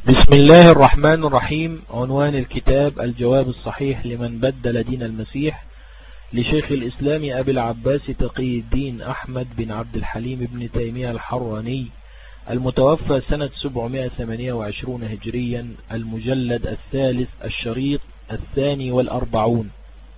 بسم الله الرحمن الرحيم. عنوان الكتاب: الجواب الصحيح لمن بدل دين المسيح، لشيخ الإسلام أبي العباس تقي الدين أحمد بن عبد الحليم بن تيمية الحراني، المتوفى سنة 728 هجريا، المجلد الثالث، الشريط 42.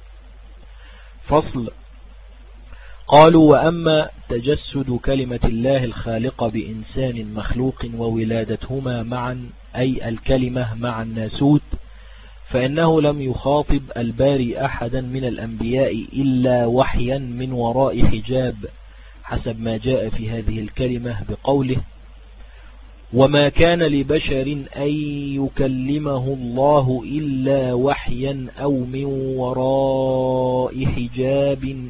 فصل. قالوا: وأما تجسد كلمة الله الخالقة بإنسان مخلوق وولادتهما معا، أي الكلمة مع الناسوت، فإنه لم يخاطب الباري أحدا من الأنبياء إلا وحيا من وراء حجاب، حسب ما جاء في هذه الكلمة بقوله: وما كان لبشر أن يكلمه الله إلا وحيا أو من وراء حجاب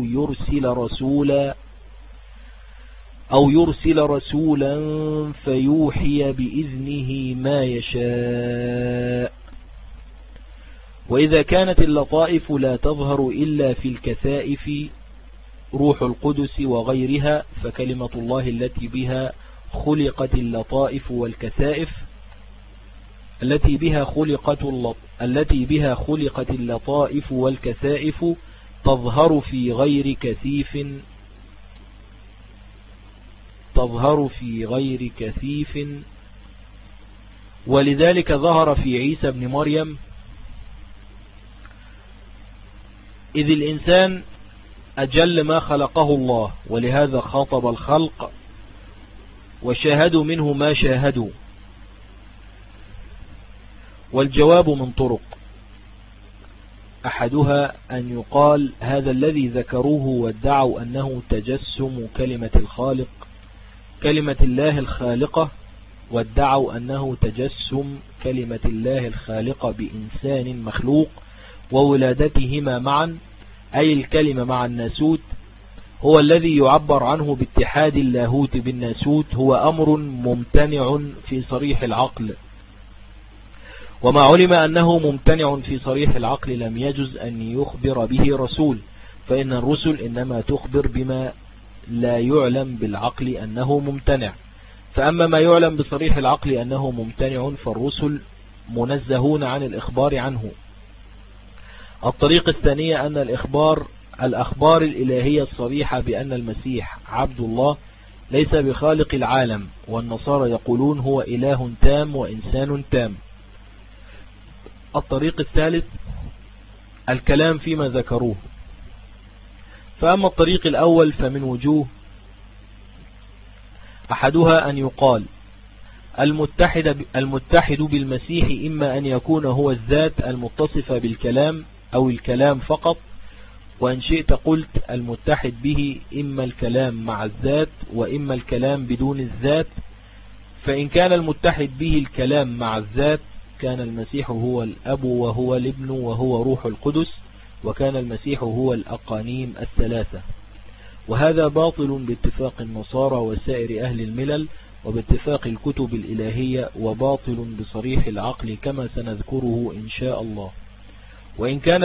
أو يرسل رسولا فيوحي بإذنه ما يشاء. وإذا كانت اللطائف لا تظهر إلا في الكثائف، روح القدس وغيرها، فكلمة الله التي بها خلقت اللطائف والكثائف التي بها خلقت اللطائف والكثائف تظهر في غير كثيف، ولذلك ظهر في عيسى بن مريم، إذ الإنسان أجل ما خلقه الله، ولهذا خاطب الخلق وشاهدوا منه ما شاهدوا. والجواب من طرق: أحدها أن يقال هذا الذي ذكروه وادعوا أنه تجسم كلمة الخالق، كلمة الله الخالقة، وادعوا أنه تجسم كلمة الله الخالقة بإنسان مخلوق وولادتهما معا، أي الكلمة مع الناسوت، هو الذي يعبر عنه باتحاد اللاهوت بالناسوت، هو أمر ممتنع في صريح العقل. وما علم أنه ممتنع في صريح العقل لم يجز أن يخبر به رسول، فإن الرسل إنما تخبر بما لا يعلم بالعقل أنه ممتنع، فأما ما يعلم بصريح العقل أنه ممتنع فالرسل منزهون عن الإخبار عنه. الطريق الثانية أن الأخبار الإلهية الصريحة بأن المسيح عبد الله ليس بخالق العالم، والنصارى يقولون هو إله تام وإنسان تام. الطريق الثالث الكلام فيما ذكروه. فأما الطريق الأول فمن وجوه: أحدها أن يقال المتحد بالمسيح إما أن يكون هو الذات المتصفة بالكلام أو الكلام فقط، وإن شئت قلت المتحد به إما الكلام مع الذات وإما الكلام بدون الذات. فإن كان المتحد به الكلام مع الذات كان المسيح هو الأب وهو الابن وهو روح القدس، وكان المسيح هو الأقانيم الثلاثة، وهذا باطل باتفاق النصارى وسائر أهل الملل وباتفاق الكتب الإلهية، وباطل بصريح العقل كما سنذكره إن شاء الله. وإن كان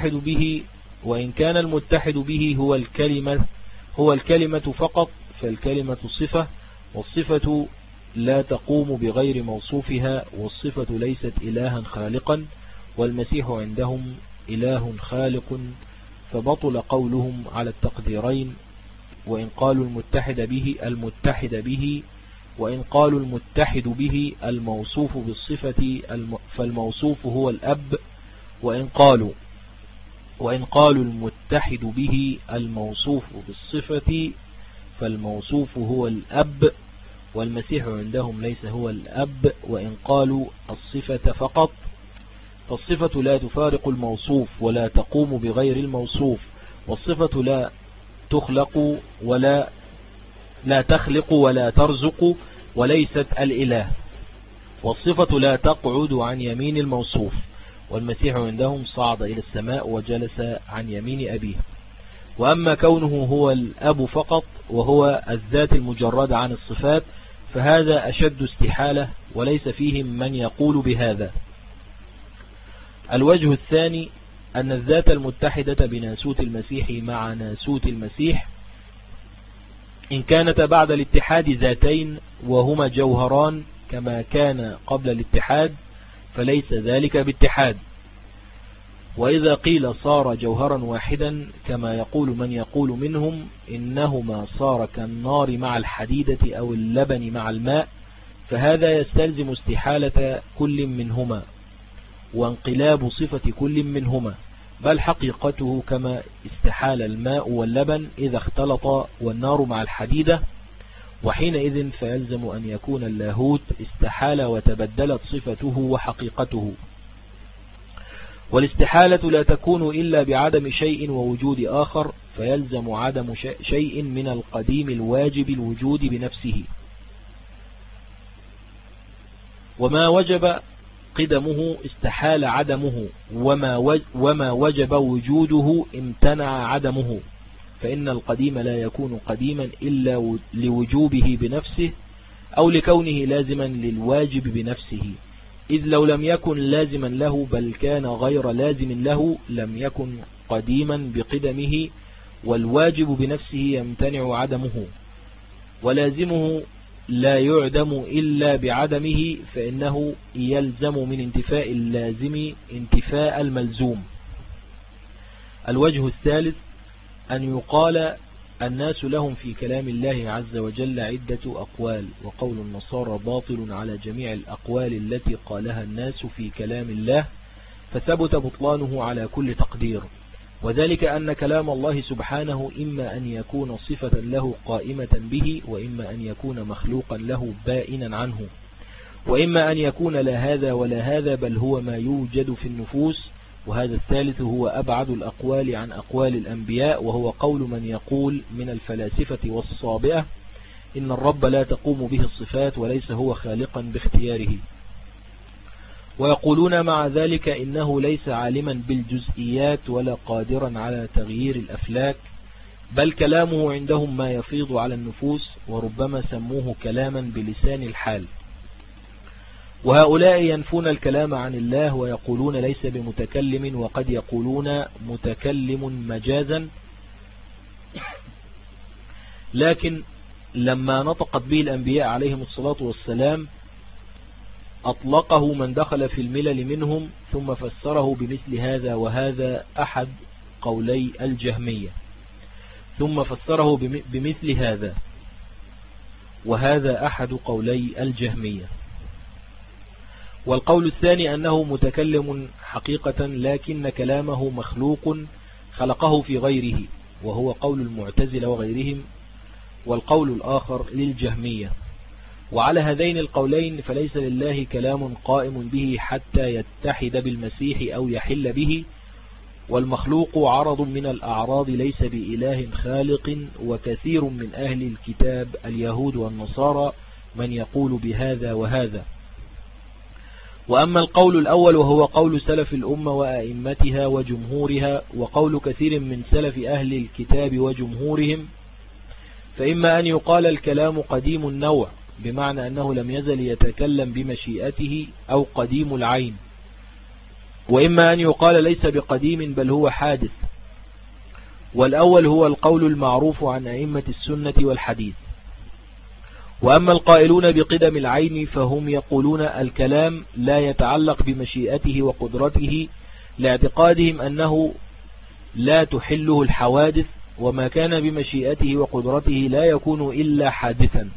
المتحد به هو الكلمة فقط، فالكلمة صفة، والصفة لا تقوم بغير موصوفها، والصفة ليست إلها خالقا، والمسيح عندهم إله خالق، فبطل قولهم على التقديرين. وإن قالوا المتحد به وإن قالوا المتحد به الموصوف بالصفة فالموصوف هو الأب، وإن قالوا المتحد به الموصوف بالصفة فالموصوف هو الأب، والمسيح عندهم ليس هو الأب. وإن قالوا الصفة فقط فالصفة لا تفارق الموصوف ولا تقوم بغير الموصوف، والصفة لا تخلق ولا ترزق وليست الإله، والصفة لا تقعد عن يمين الموصوف. والمسيح عندهم صعد إلى السماء وجلس عن يمين أبيه. وأما كونه هو الأب فقط وهو الذات المجرد عن الصفات فهذا أشد استحالة، وليس فيهم من يقول بهذا. الوجه الثاني أن الذات المتحدة بناسوت المسيح مع ناسوت المسيح إن كانت بعد الاتحاد ذاتين وهما جوهران كما كان قبل الاتحاد فليس ذلك باتحاد. وإذا قيل صار جوهرا واحدا كما يقول من يقول منهم إنهما صار كالنار مع الحديدة أو اللبن مع الماء، فهذا يستلزم استحالة كل منهما وانقلاب صفة كل منهما، بل حقيقته كما استحال الماء واللبن إذا اختلط والنار مع الحديدة، وحينئذ فيلزم أن يكون اللاهوت استحال وتبدلت صفته وحقيقته. والاستحالة لا تكون إلا بعدم شيء ووجود آخر، فيلزم عدم شيء من القديم الواجب الوجود بنفسه، وما وجب قدمه استحال عدمه، وما وجب وجوده امتنع عدمه، فإن القديم لا يكون قديما إلا لوجوبه بنفسه أو لكونه لازما للواجب بنفسه، إذ لو لم يكن لازما له بل كان غير لازم له لم يكن قديما بقدمه، والواجب بنفسه يمتنع عدمه، ولازمه لا يعدم إلا بعدمه، فإنه يلزم من انتفاء اللازم انتفاء الملزوم. الوجه الثالث أن يقال الناس لهم في كلام الله عز وجل عدة أقوال، وقول النصارى باطل على جميع الأقوال التي قالها الناس في كلام الله، فثبت بطلانه على كل تقدير، وذلك أن كلام الله سبحانه إما أن يكون صفة له قائمة به، وإما أن يكون مخلوقا له بائنا عنه، وإما أن يكون لا هذا ولا هذا بل هو ما يوجد في النفوس، وهذا الثالث هو أبعد الأقوال عن أقوال الأنبياء، وهو قول من يقول من الفلاسفة والصابئة إن الرب لا تقوم به الصفات وليس هو خالقا باختياره، ويقولون مع ذلك إنه ليس عالما بالجزئيات ولا قادرا على تغيير الأفلاك، بل كلامه عندهم ما يفيض على النفوس، وربما سموه كلاما بلسان الحال. وهؤلاء ينفون الكلام عن الله ويقولون ليس بمتكلم، وقد يقولون متكلم مجازا، لكن لما نطقت به الأنبياء عليهم الصلاة والسلام أطلقه من دخل في الملل منهم، ثم فسره بمثل هذا، وهذا أحد قولي الجهمية، ثم فسره بمثل هذا، وهذا أحد قولي الجهمية. والقول الثاني أنه متكلم حقيقة لكن كلامه مخلوق خلقه في غيره، وهو قول المعتزلة وغيرهم، والقول الآخر للجهمية. وعلى هذين القولين فليس لله كلام قائم به حتى يتحد بالمسيح أو يحل به، والمخلوق عرض من الأعراض ليس بإله خالق. وكثير من أهل الكتاب اليهود والنصارى من يقول بهذا وهذا. وأما القول الأول وهو قول سلف الأمة وأئمتها وجمهورها، وقول كثير من سلف أهل الكتاب وجمهورهم، فإما أن يقال الكلام قديم النوع بمعنى أنه لم يزل يتكلم بمشيئته أو قديم العين، وإما أن يقال ليس بقديم بل هو حادث، والأول هو القول المعروف عن أئمة السنة والحديث. وأما القائلون بقدم العين فهم يقولون الكلام لا يتعلق بمشيئته وقدرته، لاعتقادهم أنه لا تحله الحوادث، وما كان بمشيئته وقدرته لا يكون إلا حادثا.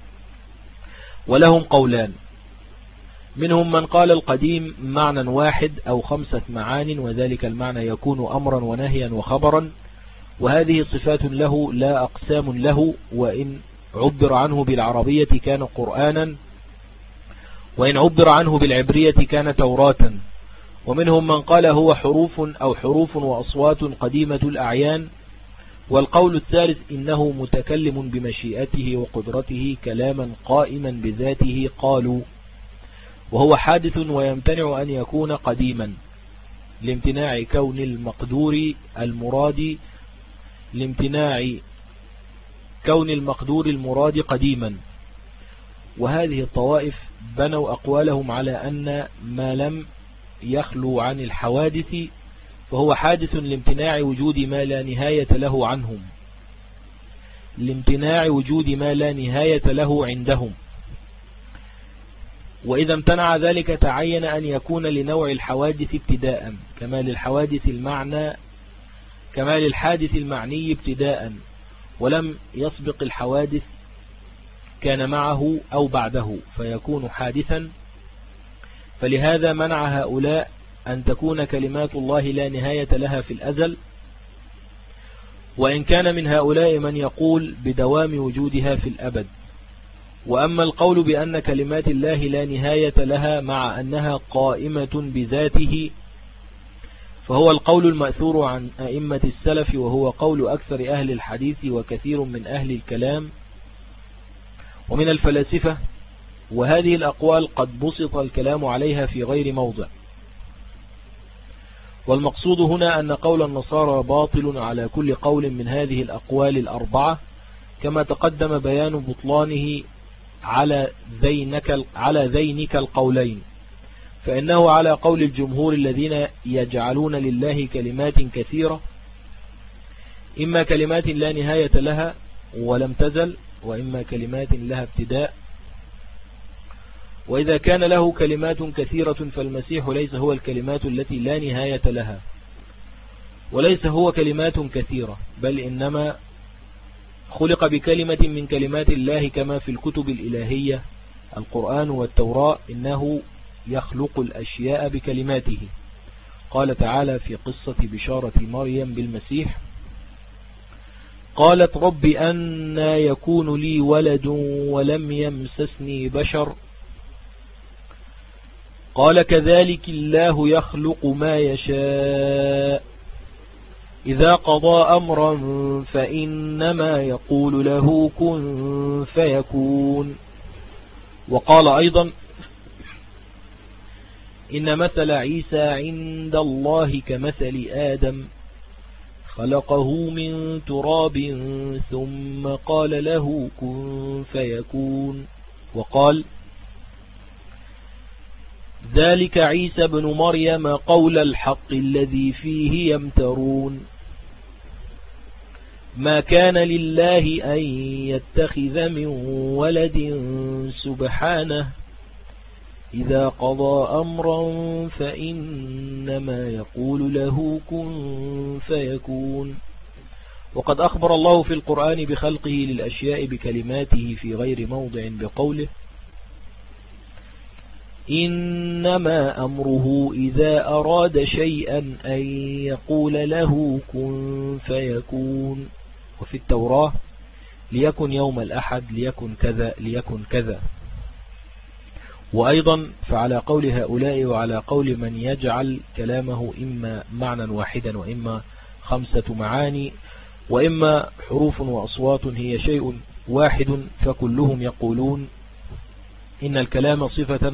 ولهم قولان، منهم من قال القديم معنى واحد أو 5 معان، وذلك المعنى يكون أمرا ونهيا وخبرا، وهذه صفات له لا أقسام له، وإن عبر عنه بالعربية كان قرآنا، وإن عبر عنه بالعبرية كان توراة. ومنهم من قال هو حروف أو حروف وأصوات قديمة الأعيان. والقول الثالث إنه متكلم بمشيئته وقدرته كلاما قائما بذاته، قالوا وهو حادث ويمتنع أن يكون قديما لامتناع كون المقدور المراد، لامتناع كون المقدور المراد قديما. وهذه الطوائف بنوا أقوالهم على أن ما لم يخلو عن الحوادث فهو حادث لامتناع وجود ما لا نهاية له عنهم، لامتناع وجود ما لا نهاية له عندهم. وإذا امتنع ذلك تعين أن يكون لنوع الحوادث ابتداء كما للحادث المعني ابتداء، ولم يسبق الحوادث كان معه أو بعده فيكون حادثا. فلهذا منع هؤلاء أن تكون كلمات الله لا نهاية لها في الأزل، وإن كان من هؤلاء من يقول بدوام وجودها في الأبد. وأما القول بأن كلمات الله لا نهاية لها مع أنها قائمة بذاته فهو القول المأثور عن أئمة السلف، وهو قول أكثر أهل الحديث وكثير من أهل الكلام ومن الفلاسفة، وهذه الأقوال قد بسط الكلام عليها في غير موضع. والمقصود هنا أن قول النصارى باطل على كل قول من هذه الأقوال الأربعة، كما تقدم بيان بطلانه على ذينك القولين، فإنه على قول الجمهور الذين يجعلون لله كلمات كثيرة، إما كلمات لا نهاية لها ولم تزل، وإما كلمات لها ابتداء. وإذا كان له كلمات كثيرة فالمسيح ليس هو الكلمات التي لا نهاية لها، وليس هو كلمات كثيرة، بل إنما خلق بكلمة من كلمات الله، كما في الكتب الإلهية القرآن والتوراة إنه يخلق الأشياء بكلماته. قال تعالى في قصة بشارة مريم بالمسيح: قالت رب أنى يكون لي ولد ولم يمسسني بشر قال كذلك الله يخلق ما يشاء إذا قضى أمرا فإنما يقول له كن فيكون. وقال أيضا: إن مثل عيسى عند الله كمثل آدم خلقه من تراب ثم قال له كن فيكون. وقال: ذلك عيسى بن مريم قول الحق الذي فيه يمترون ما كان لله أن يتخذ من ولد سبحانه إذا قضى أمرا فإنما يقول له كن فيكون. وقد أخبر الله في القرآن بخلقه للأشياء بكلماته في غير موضع بقوله: إنما أمره إذا أراد شيئا أن يقول له كن فيكون. وفي التوراة: ليكن يوم الأحد ليكن كذا ليكن كذا. وأيضا فعلى قول هؤلاء وعلى قول من يجعل كلامه إما معنى واحدا وإما 5 معاني وإما حروف وأصوات هي شيء واحد، فكلهم يقولون إن الكلام صفة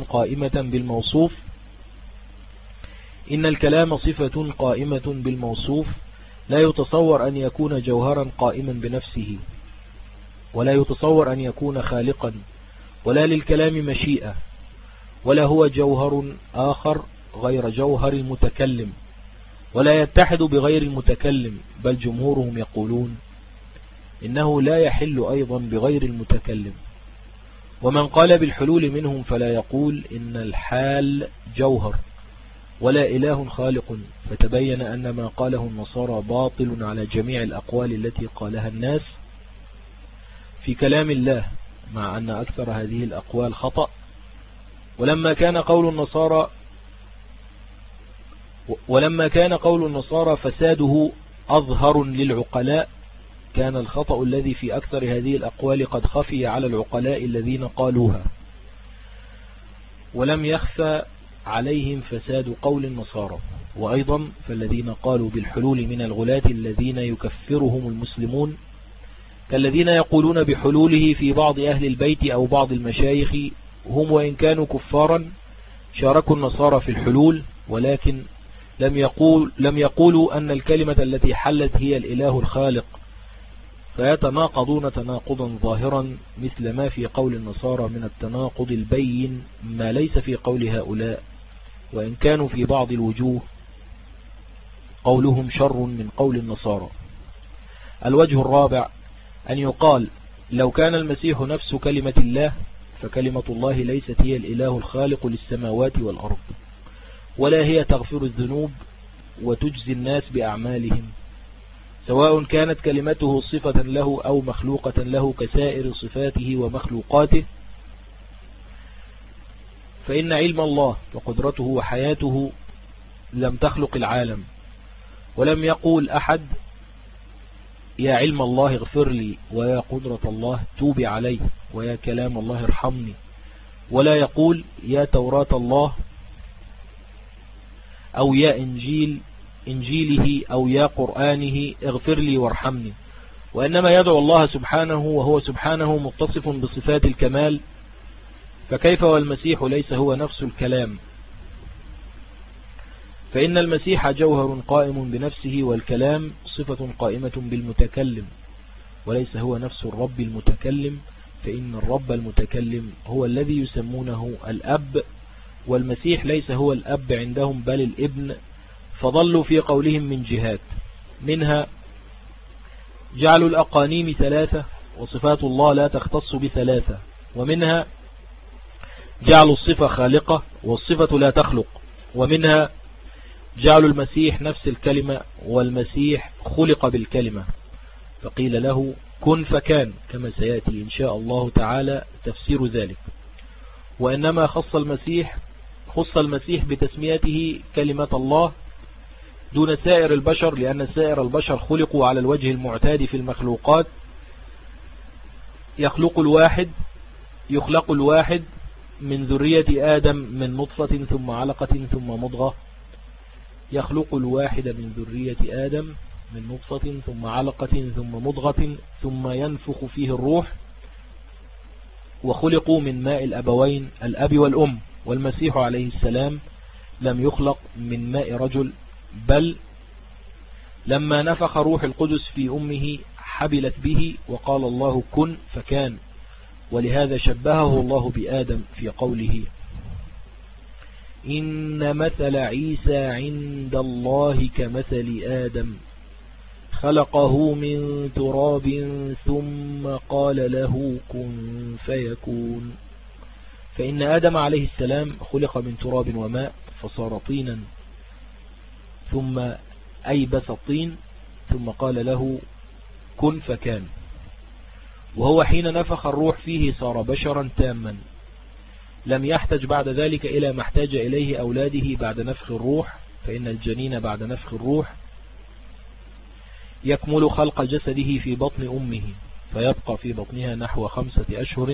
قائمة بالموصوف لا يتصور أن يكون جوهرا قائما بنفسه، ولا يتصور أن يكون خالقا، ولا للكلام مشيئة، ولا هو جوهر آخر غير جوهر المتكلم، ولا يتحد بغير المتكلم، بل جمهورهم يقولون إنه لا يحل أيضا بغير المتكلم. ومن قال بالحلول منهم فلا يقول إن الحال جوهر ولا إله خالق، فتبين أن ما قاله النصارى باطل على جميع الأقوال التي قالها الناس في كلام الله، مع أن أكثر هذه الأقوال خطأ. ولما كان قول النصارى فساده أظهر للعقلاء، كان الخطأ الذي في أكثر هذه الأقوال قد خفي على العقلاء الذين قالوها، ولم يخفى عليهم فساد قول النصارى. وأيضا فالذين قالوا بالحلول من الغلاة الذين يكفرهم المسلمون، كالذين يقولون بحلوله في بعض أهل البيت أو بعض المشايخ، هم وإن كانوا كفارا شاركوا النصارى في الحلول، ولكن لم يقولوا أن الكلمة التي حلت هي الإله الخالق، فيتناقضون تناقضا ظاهرا مثل ما في قول النصارى من التناقض البين ما ليس في قول هؤلاء، وإن كانوا في بعض الوجوه قولهم شر من قول النصارى. الوجه الرابع أن يقال: لو كان المسيح نفس كلمة الله فكلمة الله ليست هي الإله الخالق للسماوات والأرض، ولا هي تغفر الذنوب وتجزي الناس بأعمالهم، سواء كانت كلمته صفة له أو مخلوقة له كسائر صفاته ومخلوقاته. فإن علم الله وقدرته وحياته لم تخلق العالم، ولم يقول أحد يا علم الله اغفر لي، ويا قدرة الله توب علي، ويا كلام الله ارحمني، ولا يقول يا توراة الله أو يا إنجيله أو يا قرآنه اغفر لي وارحمني، وإنما يدعو الله سبحانه وهو سبحانه متصف بصفات الكمال، فكيف والمسيح ليس هو نفس الكلام؟ فإن المسيح جوهر قائم بنفسه، والكلام صفة قائمة بالمتكلم، وليس هو نفس الرب المتكلم، فإن الرب المتكلم هو الذي يسمونه الأب، والمسيح ليس هو الأب عندهم بل الابن، فضلوا في قولهم من جهات، منها جعلوا الأقانيم ثلاثة وصفات الله لا تختص بثلاثة، ومنها جعلوا الصفة خالقة والصفة لا تخلق، ومنها جعلوا المسيح نفس الكلمة والمسيح خلق بالكلمة، فقيل له كن فكان، كما سيأتي إن شاء الله تعالى تفسير ذلك. وإنما خص المسيح بتسميته كلمة الله دون سائر البشر، لأن سائر البشر خلقوا على الوجه المعتاد في المخلوقات، يخلق الواحد من ذرية آدم من نطفة ثم علقة ثم مضغة، يخلق الواحد من ذرية آدم من نطفة ثم علقة ثم مضغة ثم ينفخ فيه الروح، وخلقوا من ماء الأبوين الأب والأم. والمسيح عليه السلام لم يخلق من ماء رجل، بل لما نفخ روح القدس في أمه حبلت به، وقال الله كن فكان، ولهذا شبهه الله بآدم في قوله إن مثل عيسى عند الله كمثل آدم خلقه من تراب ثم قال له كن فيكون. فإن آدم عليه السلام خلق من تراب وماء فصار طينا، ثم أيبس الطين ثم قال له كن فكان، وهو حين نفخ الروح فيه صار بشرا تاما، لم يحتج بعد ذلك إلى ما احتاج إليه أولاده بعد نفخ الروح، فإن الجنين بعد نفخ الروح يكمل خلق جسده في بطن أمه، فيبقى في بطنها نحو 5 أشهر،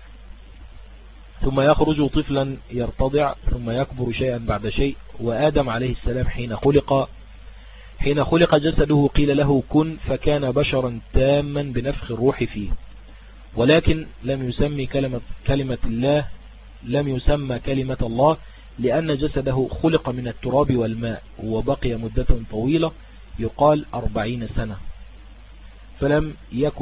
ثم يخرج طفلا يرتضع، ثم يكبر شيئا بعد شيء. وآدم عليه السلام حين خلق جسده قيل له كن فكان بشرا تاما بنفخ الروح فيه، ولكن لم يسمى كلمة الله لأن جسده خلق من التراب والماء، وبقي مدة طويلة يقال 40 سنة، فلم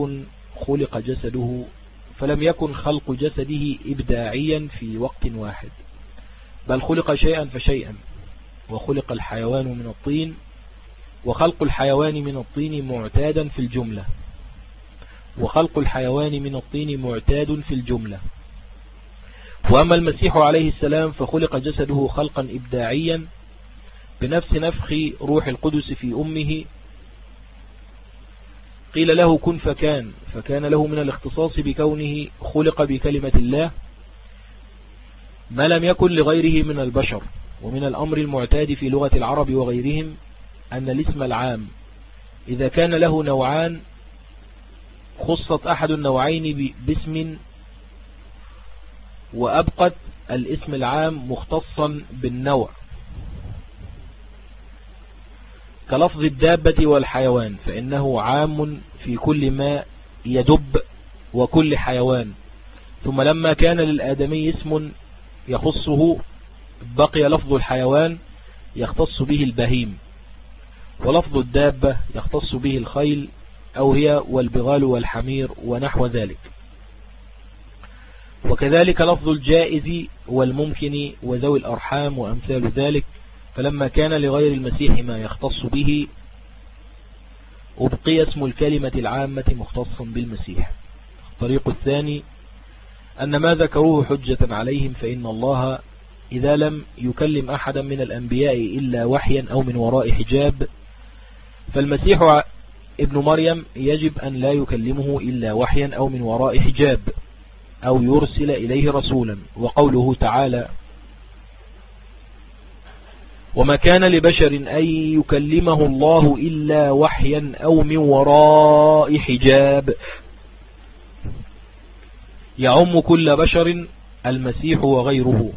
يكن خلق جسده إبداعيا في وقت واحد، بل خلق شيئا فشيئا. وخلق الحيوان من الطين، وخلق الحيوان من الطين معتاد في الجملة، وأما المسيح عليه السلام فخلق جسده خلقا إبداعيا بنفس نفخ روح القدس في أمه، قيل له كن فكان، فكان له من الاختصاص بكونه خلق بكلمة الله ما لم يكن لغيره من البشر. ومن الأمر المعتاد في لغة العرب وغيرهم أن الاسم العام إذا كان له نوعان خصت أحد النوعين باسم، وأبقت الاسم العام مختصا بالنوع، كلفظ الدابة والحيوان، فإنه عام في كل ما يدب وكل حيوان، ثم لما كان للآدمي اسم يخصه بقي لفظ الحيوان يختص به البهيم، ولفظ الدابة يختص به الخيل أو هي والبغال والحمير ونحو ذلك، وكذلك لفظ الجائز والممكن وذوي الأرحام وأمثال ذلك. فلما كان لغير المسيح ما يختص به أبقي اسم الكلمة العامة مختصا بالمسيح. الطريق الثاني أن ما ذكروه حجة عليهم، فإن الله إذا لم يكلم أحدا من الأنبياء إلا وحيا أو من وراء حجاب، فالمسيح ابن مريم يجب أن لا يكلمه إلا وحيا أو من وراء حجاب أو يرسل إليه رسولا. وقوله تعالى: وما كان لبشر أن يكلمه الله إلا وحيا أو من وراء حجاب، يعم كل بشر المسيح وغيره.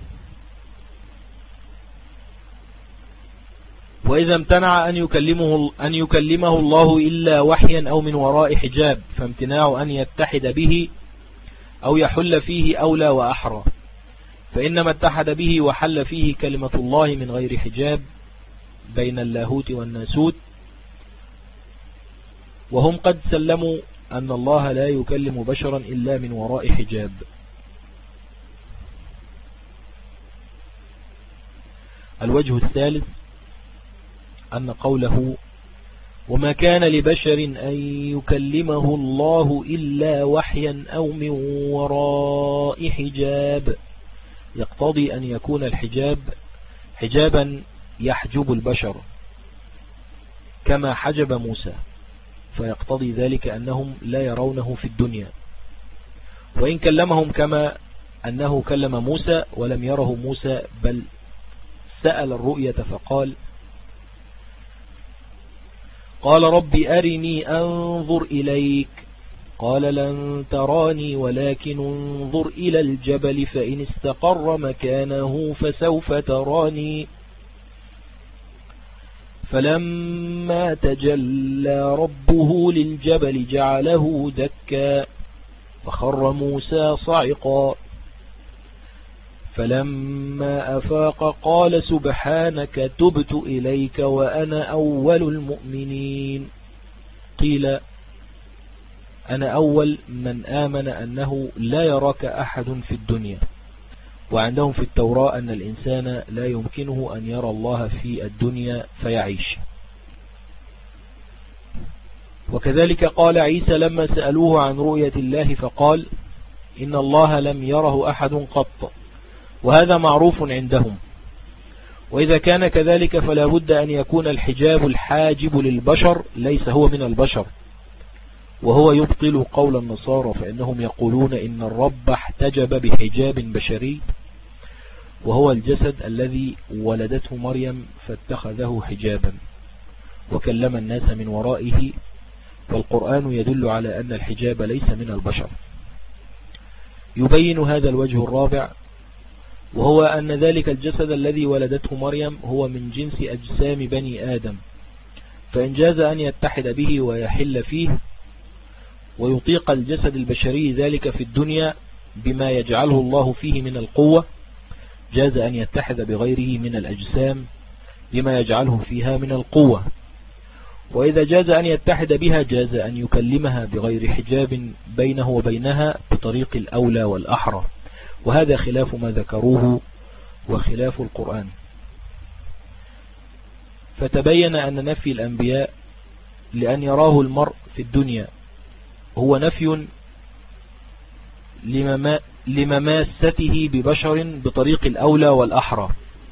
وإذا امتنع أن يكلمه الله إلا وحيا أو من وراء حجاب، فامتناع أن يتحد به أو يحل فيه أولى وأحرى، فإنما اتحد به وحل فيه كلمة الله من غير حجاب بين اللاهوت والناسوت، وهم قد سلموا أن الله لا يكلم بشرا إلا من وراء حجاب. الوجه الثالث أن قوله: وما كان لبشر أن يكلمه الله إلا وحيا أو من وراء حجاب، يقتضي أن يكون الحجاب حجابا يحجب البشر كما حجب موسى، فيقتضي ذلك أنهم لا يرونه في الدنيا، وإن كلمهم كما أنه كلم موسى ولم يره موسى، بل سأل الرؤية فقال: قال رب أرني أنظر إليك، قال لن تراني ولكن انظر إلى الجبل فإن استقر مكانه فسوف تراني. فلما تجلى ربه للجبل جعله دكا فخر موسى صعقا، فلما أفاق قال سبحانك تبت إليك وأنا أول المؤمنين. قيل: أنا أول من آمن أنه لا يراك أحد في الدنيا، وعندهم في التوراة أن الإنسان لا يمكنه أن يرى الله في الدنيا فيعيش. وكذلك قال عيسى لما سألوه عن رؤية الله فقال: إن الله لم يره أحد قط، وهذا معروف عندهم. وإذا كان كذلك فلا بد أن يكون الحجاب الحاجب للبشر ليس هو من البشر، وهو يبطل قول النصارى، فإنهم يقولون إن الرب احتجب بحجاب بشري، وهو الجسد الذي ولدته مريم فاتخذه حجابا وكلم الناس من ورائه، والقرآن يدل على أن الحجاب ليس من البشر. يبين هذا الوجه الرابع، وهو أن ذلك الجسد الذي ولدته مريم هو من جنس أجسام بني آدم، فإن جاز أن يتحد به ويحل فيه ويطيق الجسد البشري ذلك في الدنيا بما يجعله الله فيه من القوة، جاز أن يتحد بغيره من الأجسام بما يجعله فيها من القوة. وإذا جاز أن يتحد بها جاز أن يكلمها بغير حجاب بينه وبينها بطريق الأولى والأحرى، وهذا خلاف ما ذكروه وخلاف القرآن. فتبين أن نفي الأنبياء لأن يراه المرء في الدنيا هو نفي لمماسته ببشر بطريق الأولى والأحرى،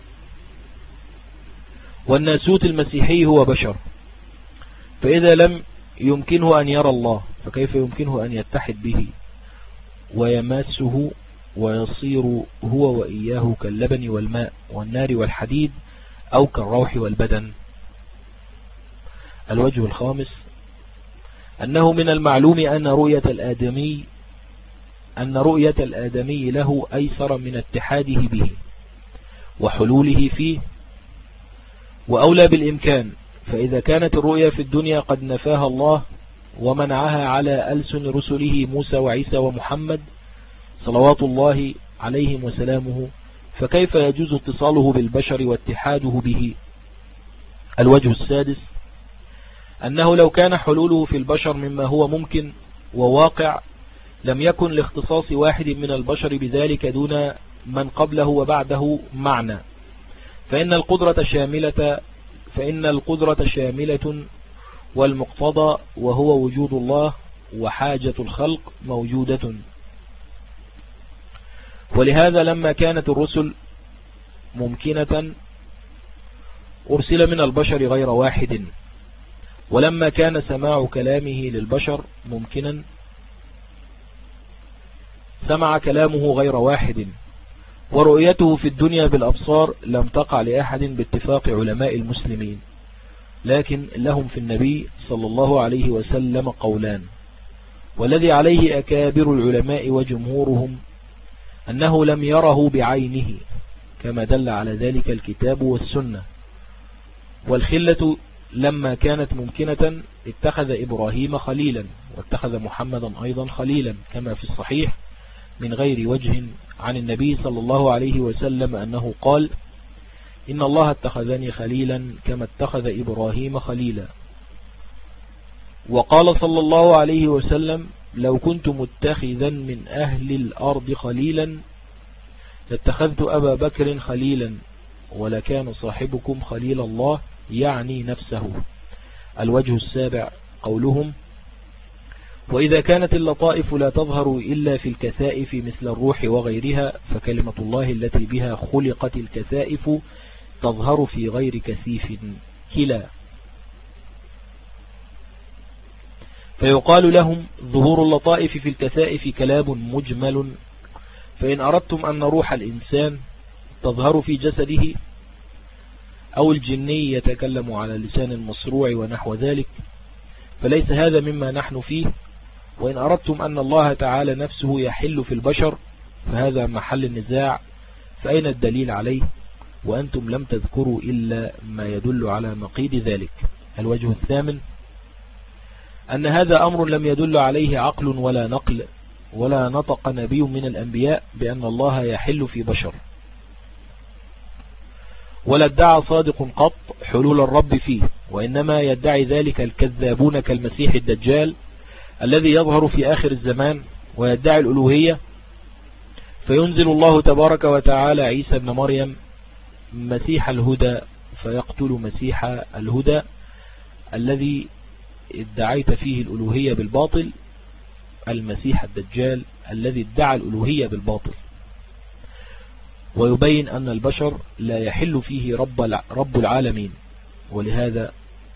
والناسوت المسيحي هو بشر، فإذا لم يمكنه أن يرى الله فكيف يمكنه أن يتحد به ويماسه ويصير هو وإياه كاللبن والماء والنار والحديد أو كالروح والبدن. الوجه الخامس أنه من المعلوم أن رؤية الآدمي له أيسر من اتحاده به وحلوله فيه وأولى بالإمكان، فإذا كانت الرؤية في الدنيا قد نفاها الله ومنعها على ألسن رسله موسى وعيسى ومحمد صلوات الله عليهم وسلامه، فكيف يجوز اتصاله بالبشر واتحاده به؟ الوجه السادس أنه لو كان حلوله في البشر مما هو ممكن وواقع لم يكن لاختصاص واحد من البشر بذلك دون من قبله وبعده معنى، فإن القدرة شاملة والمقتضى وهو وجود الله وحاجة الخلق موجودة. ولهذا لما كانت الرسل ممكنة أرسل من البشر غير واحد، ولما كان سماع كلامه للبشر ممكنا سمع كلامه غير واحد، ورؤيته في الدنيا بالأبصار لم تقع لأحد باتفاق علماء المسلمين، لكن لهم في النبي صلى الله عليه وسلم قولان، والذي عليه أكابر العلماء وجمهورهم أنه لم يره بعينه كما دل على ذلك الكتاب والسنة. والخلة لما كانت ممكنة اتخذ إبراهيم خليلا، واتخذ محمدا أيضا خليلا كما في الصحيح من غير وجه عن النبي صلى الله عليه وسلم أنه قال: إن الله اتخذني خليلا كما اتخذ إبراهيم خليلا. وقال صلى الله عليه وسلم: لو كنت متخذا من أهل الأرض خليلا لاتخذت أبا بكر خليلا، ولكان صاحبكم خليل الله، يعني نفسه. الوجه السابع قولهم: وإذا كانت اللطائف لا تظهر إلا في الكثائف مثل الروح وغيرها، فكلمة الله التي بها خلقت الكثائف تظهر في غير كثيف كلا. فيقال لهم: ظهور اللطائف في الكثائف كلام مجمل، فإن أردتم أن روح الإنسان تظهر في جسده أو الجني يتكلم على لسان المصروع ونحو ذلك فليس هذا مما نحن فيه. وإن أردتم أن الله تعالى نفسه يحل في البشر فهذا محل النزاع، فأين الدليل عليه؟ وأنتم لم تذكروا إلا ما يدل على نقيض ذلك. الوجه الثامن أن هذا أمر لم يدل عليه عقل ولا نقل، ولا نطق نبي من الأنبياء بأن الله يحل في بشر، ولا ادعى صادق قط حلول الرب فيه، وإنما يدعي ذلك الكذابون كالمسيح الدجال الذي يظهر في آخر الزمان ويدعي الألوهية، فينزل الله تبارك وتعالى عيسى ابن مريم مسيح الهدى فيقتل مسيح الهدى الذي ادعيت فيه الألوهية بالباطل، المسيح الدجال الذي ادعى الألوهية بالباطل، ويبين أن البشر لا يحل فيه رب العالمين. ولهذا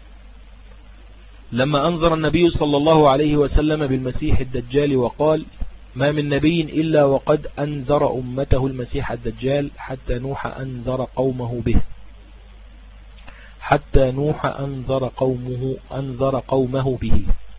لما أنذر النبي صلى الله عليه وسلم بالمسيح الدجال وقال: ما من نبي إلا وقد أنذر أمته المسيح الدجال حتى نوح أنذر قومه به، حتى نوح أنذر قومه به،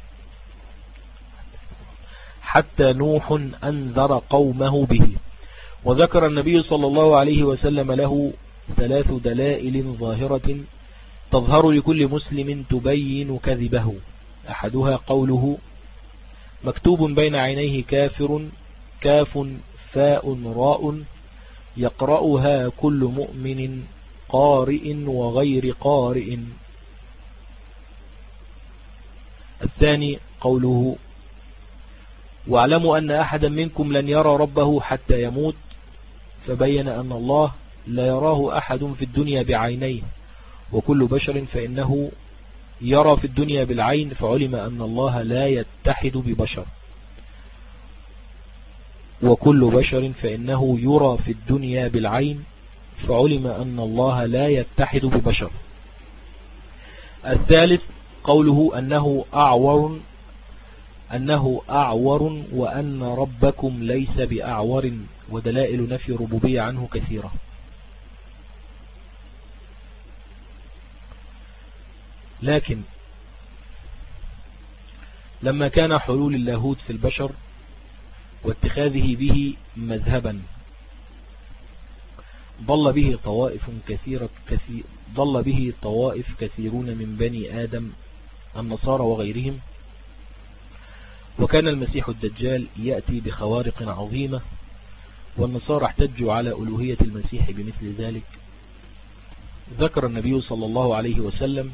حتى نوح أنذر قومه به. وذكر النبي صلى الله عليه وسلم له 3 دلائل ظاهرة تظهر لكل مسلم تبين كذبه. أحدها قوله: مكتوب بين عينيه كاف فاء راء يقرأها كل مؤمن قارئ وغير قارئ. الثاني قوله: واعلموا أن أحدا منكم لن يرى ربه حتى يموت، فبين أن الله لا يراه أحد في الدنيا بعينيه، وكل بشر فإنه يرى في الدنيا بالعين، فعلم أن الله لا يتحد ببشر، وكل بشر فإنه يرى في الدنيا بالعين، فعلم أن الله لا يتحد ببشر. الثالث قوله: أنه أعور وأن ربكم ليس بأعور، ودلائل نفي الربوبية عنه كثيرة. لكن لما كان حلول اللاهوت في البشر واتخاذه به مذهبا ضل به طوائف كثيرون من بني آدم النصارى وغيرهم، وكان المسيح الدجال يأتي بخوارق عظيمة، والنصارى احتجوا على ألوهية المسيح بمثل ذلك. ذكر النبي صلى الله عليه وسلم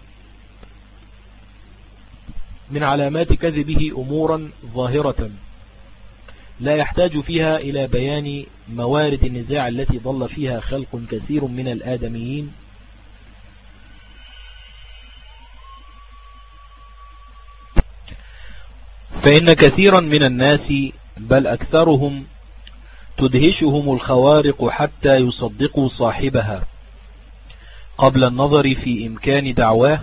من علامات كذبه أمورا ظاهرة لا يحتاج فيها إلى بيان موارد النزاع التي ضل فيها خلق كثير من الآدميين، فإن كثيرا من الناس بل أكثرهم تدهشهم الخوارق حتى يصدقوا صاحبها قبل النظر في إمكان دعواه،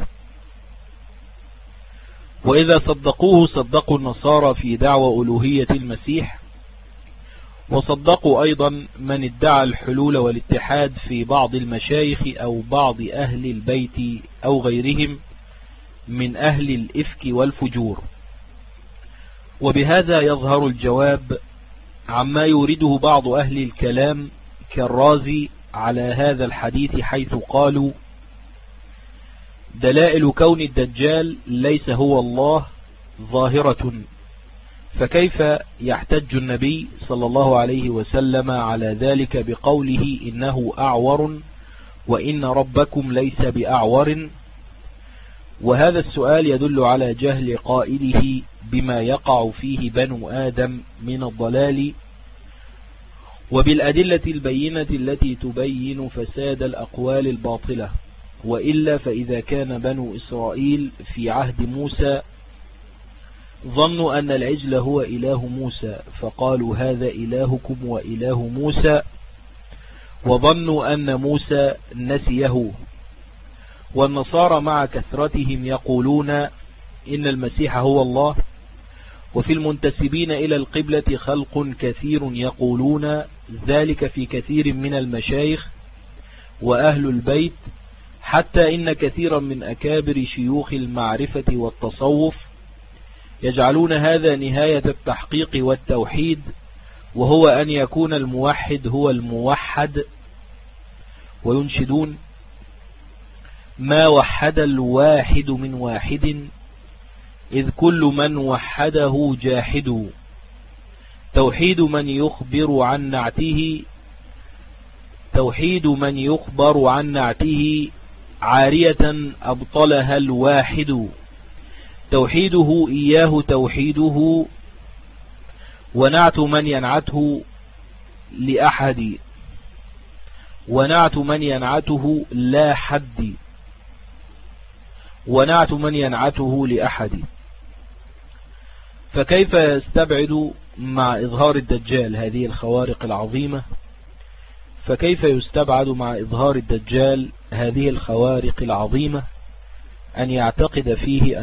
وإذا صدقوه صدقوا النصارى في دعوى ألوهية المسيح، وصدقوا أيضا من ادعى الحلول والاتحاد في بعض المشايخ أو بعض أهل البيت أو غيرهم من أهل الإفك والفجور. وبهذا يظهر الجواب عما يورده بعض أهل الكلام كالرازي على هذا الحديث، حيث قالوا: دلائل كون الدجال ليس هو الله ظاهرة، فكيف يحتج النبي صلى الله عليه وسلم على ذلك بقوله إنه أعور وإن ربكم ليس بأعور؟ وهذا السؤال يدل على جهل قائله بما يقع فيه بنو آدم من الضلال، وبالأدلة البينة التي تبين فساد الأقوال الباطلة. وإلا فإذا كان بنو إسرائيل في عهد موسى ظنوا أن العجل هو إله موسى، فقالوا هذا إلهكم وإله موسى، وظنوا أن موسى نسيه. والنصارى مع كثرتهم يقولون إن المسيح هو الله، وفي المنتسبين إلى القبلة خلق كثير يقولون ذلك في كثير من المشايخ وأهل البيت، حتى إن كثيرا من أكابر شيوخ المعرفة والتصوف يجعلون هذا نهاية التحقيق والتوحيد، وهو أن يكون الموحد هو الموحد، وينشدون: ما وحد الواحد من واحد إذ كل من وحده جاحد، توحيد من يخبر عن نعته عارية أبطلها الواحد، توحيده إياه توحيده ونعت من ينعته لا حد، ونعت من ينعته لأحد. فكيف يستبعد مع إظهار الدجال هذه الخوارق العظيمة؟ فكيف يستبعد مع إظهار الدجال هذه الخوارق العظيمة أن يعتقد فيه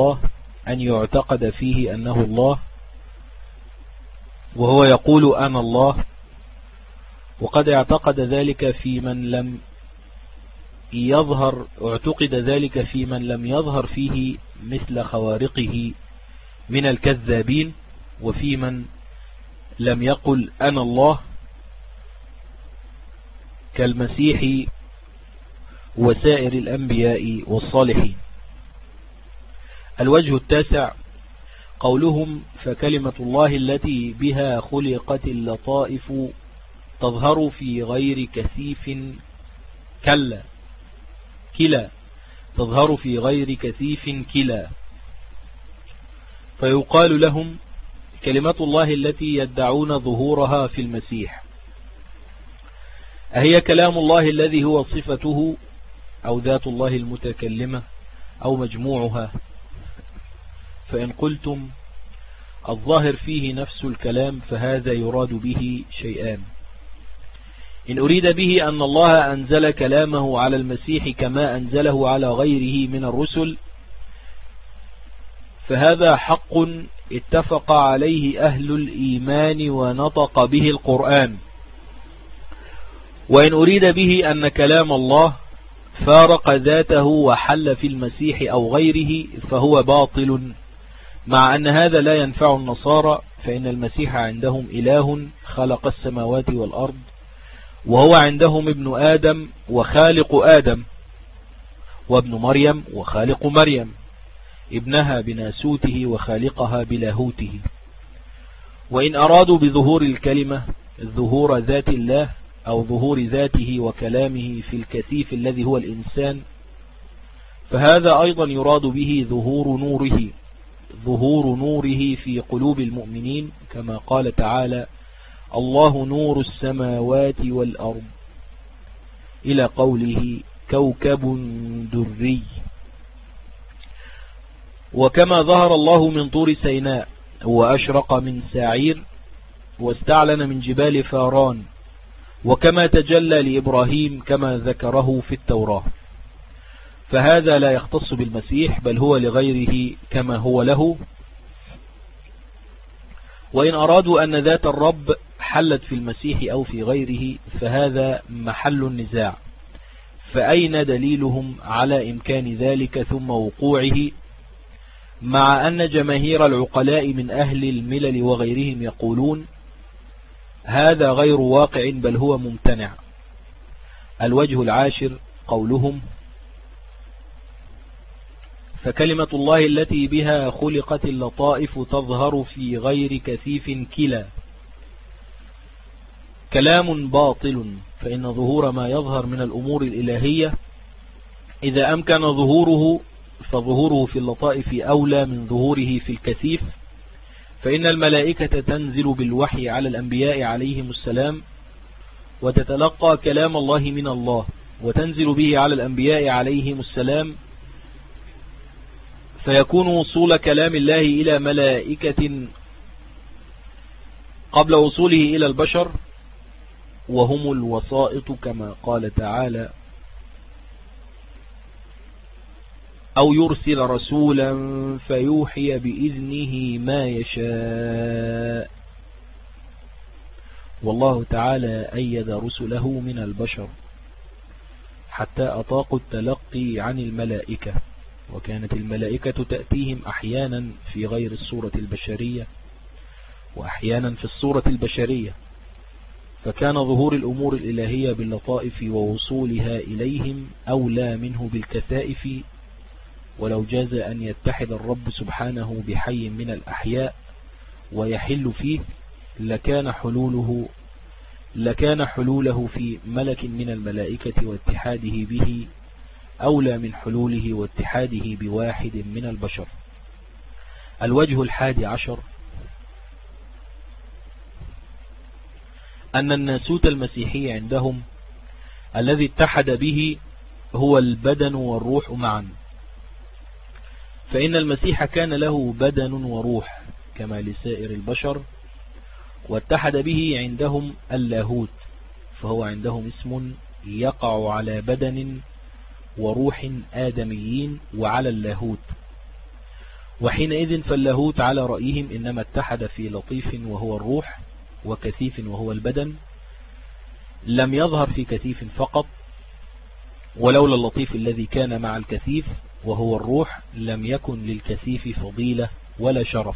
أنه الله، وهو يقول أنا الله، وقد اعتقد ذلك في من لم يظهر فيه مثل خوارقه من الكذابين، وفي من لم يقل أنا الله كالمسيح وسائر الأنبياء والصالحين. الوجه التاسع قولهم: فكلمة الله التي بها خلقت اللطائف تظهر في غير كثيف كلا. فيقال لهم: كلمة الله التي يدعون ظهورها في المسيح أهي كلام الله الذي هو صفته أو ذات الله المتكلمة أو مجموعها؟ فإن قلتم الظاهر فيه نفس الكلام فهذا يراد به شيئان: إن أريد به أن الله أنزل كلامه على المسيح كما أنزله على غيره من الرسل فهذا حق اتفق عليه أهل الإيمان ونطق به القرآن. وإن أريد به أن كلام الله فارق ذاته وحل في المسيح أو غيره فهو باطل، مع أن هذا لا ينفع النصارى، فإن المسيح عندهم إله خلق السماوات والأرض، وهو عندهم ابن آدم وخالق آدم، وابن مريم وخالق مريم، ابنها بناسوته وخالقها بلاهوته. وإن أرادوا بظهور الكلمة ظهور ذات الله أو ظهور ذاته وكلامه في الكثيف الذي هو الإنسان فهذا أيضا يراد به ظهور نوره في قلوب المؤمنين، كما قال تعالى: الله نور السماوات والأرض، إلى قوله: كوكب دري. وكما ظهر الله من طور سيناء وأشرق من سعير، واستعلن من جبال فاران، وكما تجلى لإبراهيم كما ذكره في التوراة. فهذا لا يختص بالمسيح بل هو لغيره كما هو له. وإن أرادوا أن ذات الرب حلت في المسيح أو في غيره فهذا محل النزاع، فأين دليلهم على إمكان ذلك ثم وقوعه، مع أن جماهير العقلاء من أهل الملل وغيرهم يقولون هذا غير واقع بل هو ممتنع. الوجه العاشر قولهم فكلمة الله التي بها خلقت اللطائف تظهر في غير كثيف كلا، كلام باطل، فإن ظهور ما يظهر من الأمور الإلهية إذا أمكن ظهوره فظهوره في اللطائف أولى من ظهوره في الكثيف، فإن الملائكة تنزل بالوحي على الأنبياء عليهم السلام وتتلقى كلام الله من الله وتنزل به على الأنبياء عليهم السلام، فيكون وصول كلام الله إلى ملائكة قبل وصوله إلى البشر، وهم الوسائط كما قال تعالى أو يرسل رسولا فيوحي بإذنه ما يشاء. والله تعالى أيد رسله من البشر حتى أطاقوا التلقي عن الملائكة، وكانت الملائكة تأتيهم أحيانا في غير الصورة البشرية وأحيانا في الصورة البشرية، فكان ظهور الأمور الإلهية باللطائف ووصولها إليهم أولى منه بالكثائف. ولو جاز أن يتحد الرب سبحانه بحي من الأحياء ويحل فيه لكان حلوله في ملك من الملائكة واتحاده به أولى من حلوله واتحاده بواحد من البشر. الوجه 11 أن الناسوت المسيحي عندهم الذي اتحد به هو البدن والروح معا، فإن المسيح كان له بدن وروح كما لسائر البشر، واتحد به عندهم اللاهوت، فهو عندهم اسم يقع على بدن وروح آدميين وعلى اللاهوت، وحينئذ فاللاهوت على رأيهم إنما اتحد في لطيف وهو الروح وكثيف وهو البدن، لم يظهر في كثيف فقط، ولولا اللطيف الذي كان مع الكثيف وهو الروح لم يكن للكثيف فضيلة ولا شرف.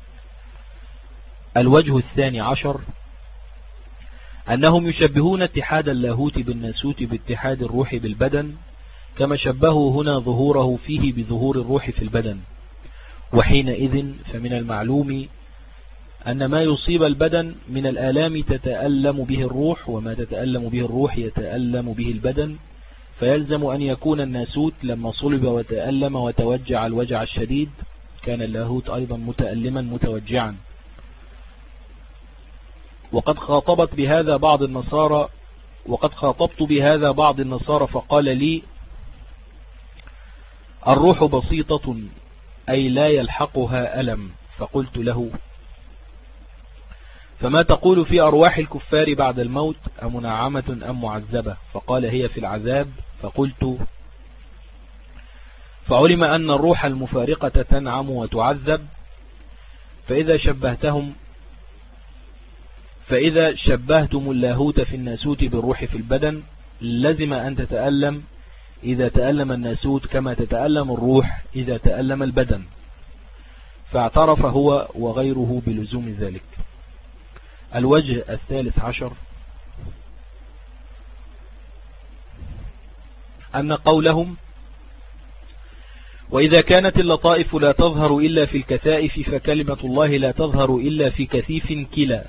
الوجه 12 أنهم يشبهون اتحاد اللاهوت بالناسوت باتحاد الروح بالبدن، كما شبهوا هنا ظهوره فيه بظهور الروح في البدن، وحينئذ فمن المعلوم أن ما يصيب البدن من الآلام تتألم به الروح، وما تتألم به الروح يتألم به البدن، فيلزم أن يكون الناسوت لما صلب وتألم وتوجع الوجع الشديد كان اللاهوت أيضا متألما متوجعا. وقد خاطبت بهذا بعض النصارى فقال لي الروح بسيطة أي لا يلحقها ألم، فقلت له فما تقول في أرواح الكفار بعد الموت أمنعمة أم معذبة؟ فقال هي في العذاب. فقلت فعلم أن الروح المفارقة تنعم وتعذب، فإذا شبهتم اللاهوت في الناسوت بالروح في البدن لزم أن تتألم إذا تألم الناسوت كما تتألم الروح إذا تألم البدن، فاعترف هو وغيره بلزوم ذلك. الوجه 13 أن قولهم وإذا كانت اللطائف لا تظهر إلا في الكثائف فكلمة الله لا تظهر إلا في كثيف كلا،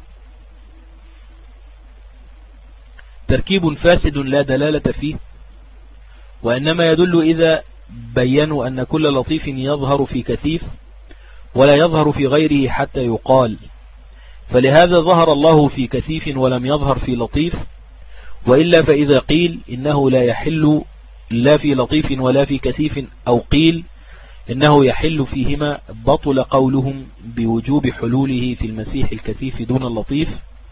تركيب فاسد لا دلالة فيه، وإنما يدل إذا بينوا أن كل لطيف يظهر في كثيف ولا يظهر في غيره حتى يقال، فلهذا ظهر الله في كثيف ولم يظهر في لطيف، وإلا فإذا قيل إنه لا يحل لا في لطيف ولا في كثيف، أو قيل إنه يحل فيهما بطل قولهم بوجوب حلوله في المسيح الكثيف دون اللطيف،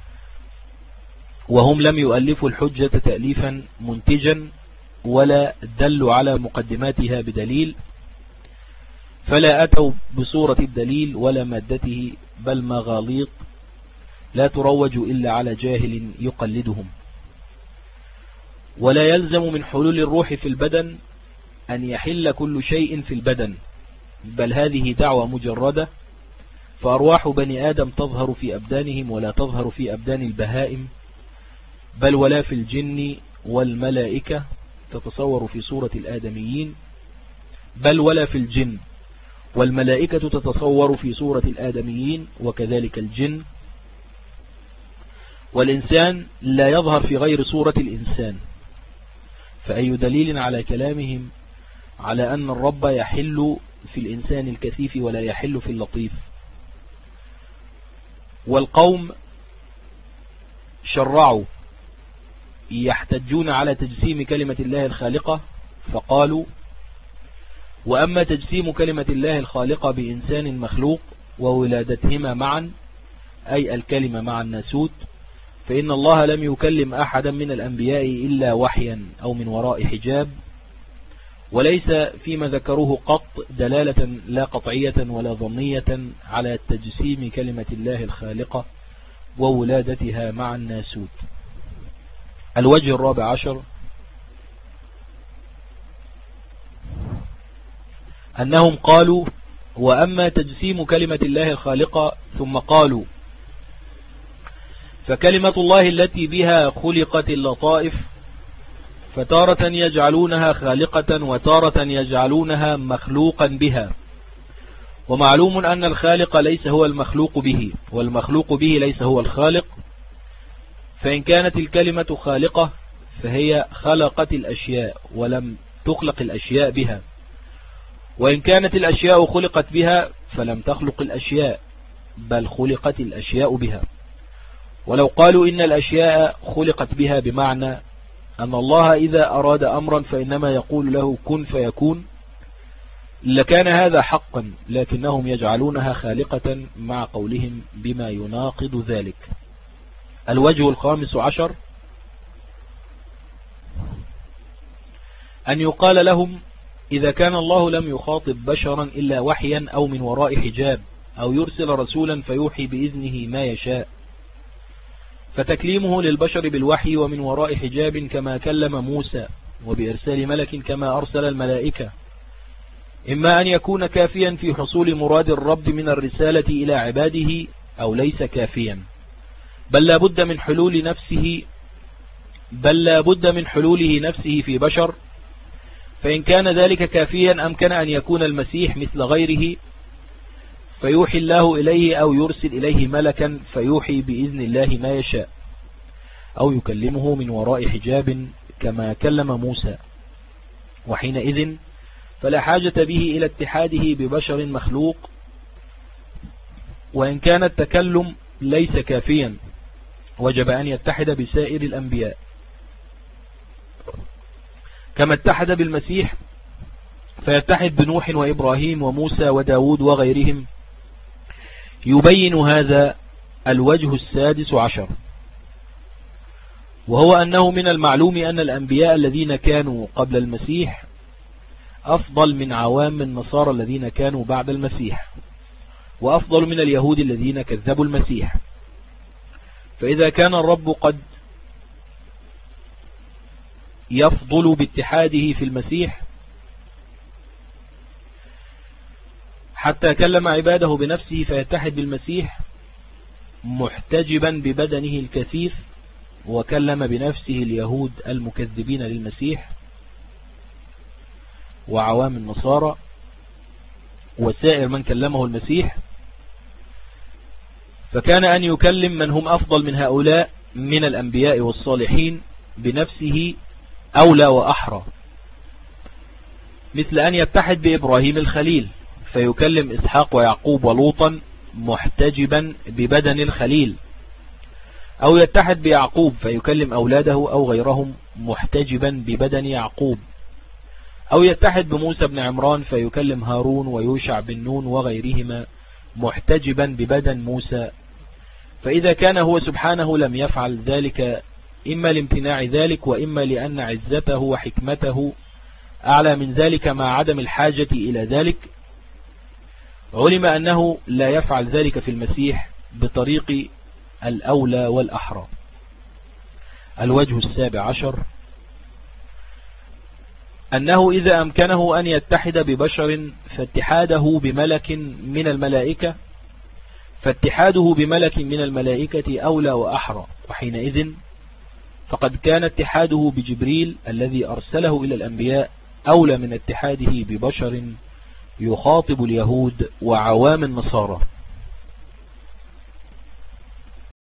وهم لم يؤلفوا الحجة تأليفا منتجا ولا دلوا على مقدماتها بدليل، فلا أتوا بصورة الدليل ولا مادته، بل مغاليط لا تروج إلا على جاهل يقلدهم. ولا يلزم من حلول الروح في البدن أن يحل كل شيء في البدن، بل هذه دعوة مجردة، فأرواح بني آدم تظهر في أبدانهم ولا تظهر في أبدان البهائم، بل ولا في الجن والملائكة تتصور في صورة الآدميين، بل ولا في الجن والملائكة تتصور في صورة الآدميين، وكذلك الجن. والإنسان لا يظهر في غير صورة الإنسان، فأي دليل على كلامهم على أن الرب يحل في الإنسان الكثيف ولا يحل في اللطيف؟ والقوم شرعوا يحتجون على تجسيم كلمة الله الخالقة، فقالوا: وأما تجسيم كلمة الله الخالقة بإنسان مخلوق وولادتهما معا، أي الكلمة مع الناسوت، فإن الله لم يكلم أحدا من الأنبياء إلا وحيا أو من وراء حجاب، وليس فيما ذكروه قط دلالة لا قطعية ولا ظنية على تجسيم كلمة الله الخالقة وولادتها مع الناسوت. الوجه الرابع عشر: أنهم قالوا: وأما تجسيم كلمة الله الخالقة، ثم قالوا: فكلمة الله التي بها خلقت اللطائف، فتارة يجعلونها خالقة وتارة يجعلونها مخلوقا بها، ومعلوم أن الخالق ليس هو المخلوق به، والمخلوق به ليس هو الخالق، فإن كانت الكلمة خالقة فهي خلقت الأشياء ولم تخلق الأشياء بها، وإن كانت الأشياء خلقت بها فلم تخلق الأشياء، بل خلقت الأشياء بها. ولو قالوا إن الأشياء خلقت بها بمعنى أن الله إذا أراد أمرا فإنما يقول له كن فيكون، لكان هذا حقا، لكنهم يجعلونها خالقة مع قولهم بما يناقض ذلك. الوجه الخامس عشر: أن يقال لهم: إذا كان الله لم يخاطب بشرا إلا وحيا أو من وراء حجاب، أو يرسل رسولا فيوحي بإذنه ما يشاء، فتكليمه للبشر بالوحي ومن وراء حجاب كما كلم موسى، وبإرسال ملك كما أرسل الملائكة، إما أن يكون كافيا في حصول مراد الرب من الرسالة إلى عباده، أو ليس كافيا، بل لا بد من حلوله نفسه في بشر. فإن كان ذلك كافيا أمكن أن يكون المسيح مثل غيره فيوحي الله إليه، أو يرسل إليه ملكا فيوحي بإذن الله ما يشاء، أو يكلمه من وراء حجاب كما كلم موسى، وحينئذ فلا حاجة به إلى اتحاده ببشر مخلوق. وإن كان التكلم ليس كافيا وجب أن يتحد بسائر الأنبياء كما اتحد بالمسيح، فيتحد بنوح وإبراهيم وموسى وداود وغيرهم. يبين هذا الوجه السادس عشر، وهو أنه من المعلوم أن الأنبياء الذين كانوا قبل المسيح أفضل من عوام النصارى الذين كانوا بعد المسيح، وأفضل من اليهود الذين كذبوا المسيح. فإذا كان الرب قد يفضل باتحاده في المسيح حتى كلم عباده بنفسه فيتحد بالمسيح محتجبا ببدنه الكثيف، وكلم بنفسه اليهود المكذبين للمسيح وعوام النصارى وسائر من كلمه المسيح، فكان أن يكلم من هم أفضل من هؤلاء من الأنبياء والصالحين بنفسه أولى وأحرى، مثل أن يتحد بإبراهيم الخليل فيكلم إسحاق ويعقوب ولوطا محتجبا ببدن الخليل، أو يتحد بيعقوب فيكلم أولاده أو غيرهم محتجبا ببدن يعقوب، أو يتحد بموسى بن عمران فيكلم هارون ويوشع بن نون وغيرهما محتجبا ببدن موسى. فإذا كان هو سبحانه لم يفعل ذلك إما لامتناع ذلك وإما لأن عزته وحكمته أعلى من ذلك مع عدم الحاجة إلى ذلك، علم أنه لا يفعل ذلك في المسيح بطريق الأولى والأحرى. الوجه 17 أنه إذا أمكنه أن يتحد ببشر فاتحاده بملك من الملائكة أولى وأحرى، وحينئذ فقد كان اتحاده بجبريل الذي أرسله إلى الأنبياء أولى من اتحاده ببشر يخاطب اليهود وعوام النصارى.